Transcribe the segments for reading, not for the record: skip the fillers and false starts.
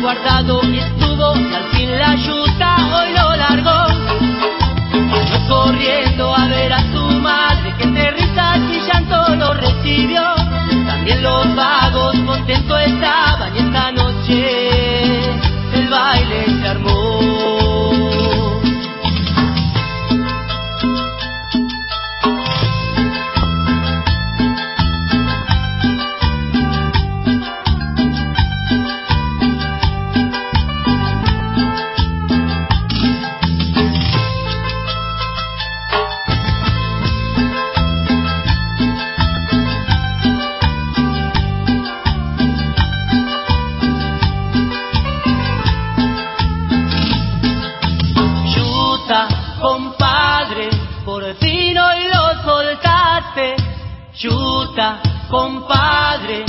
guardado estuvo y al fin la yuta hoy lo largó. Salió corriendo a ver a su madre que entre risas y llanto lo recibió. También los vagos contentos estaban y esta noche el baile se armó. Compadre, por fin hoy lo soltaste. Chuta, compadre.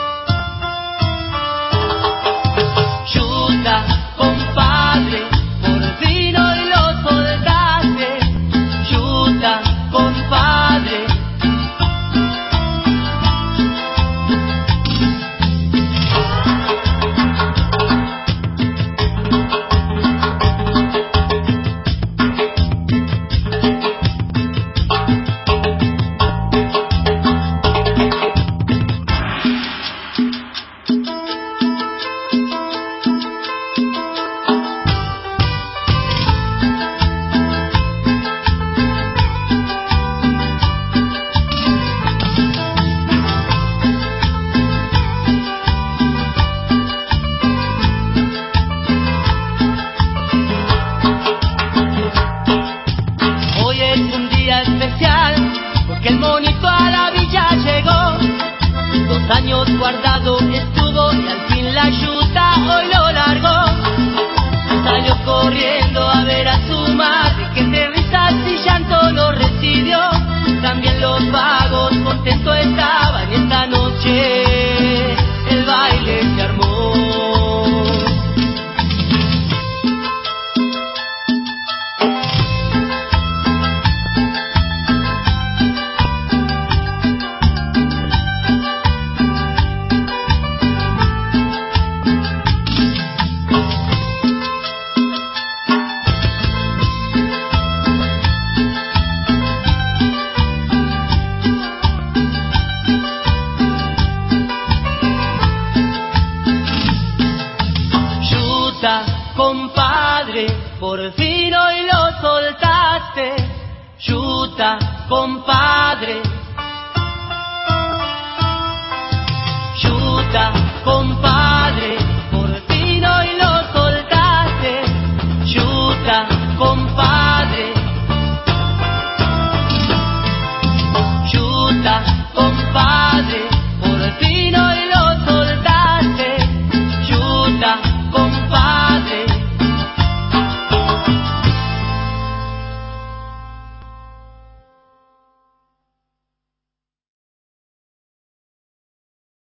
Chuta, compadre, por fin hoy lo soltaste. Chuta, compadre. Porque el monito a la villa llegó, 2 años guardado estuvo y al fin la yuta hoy lo largó. Salió corriendo a ver a su madre que entre risas y llanto lo recibió. También los vagos contentos estaban y esta noche el baile se armó. Compadre, por fin hoy lo soltaste. Chuta, compadre. Chuta, compadre.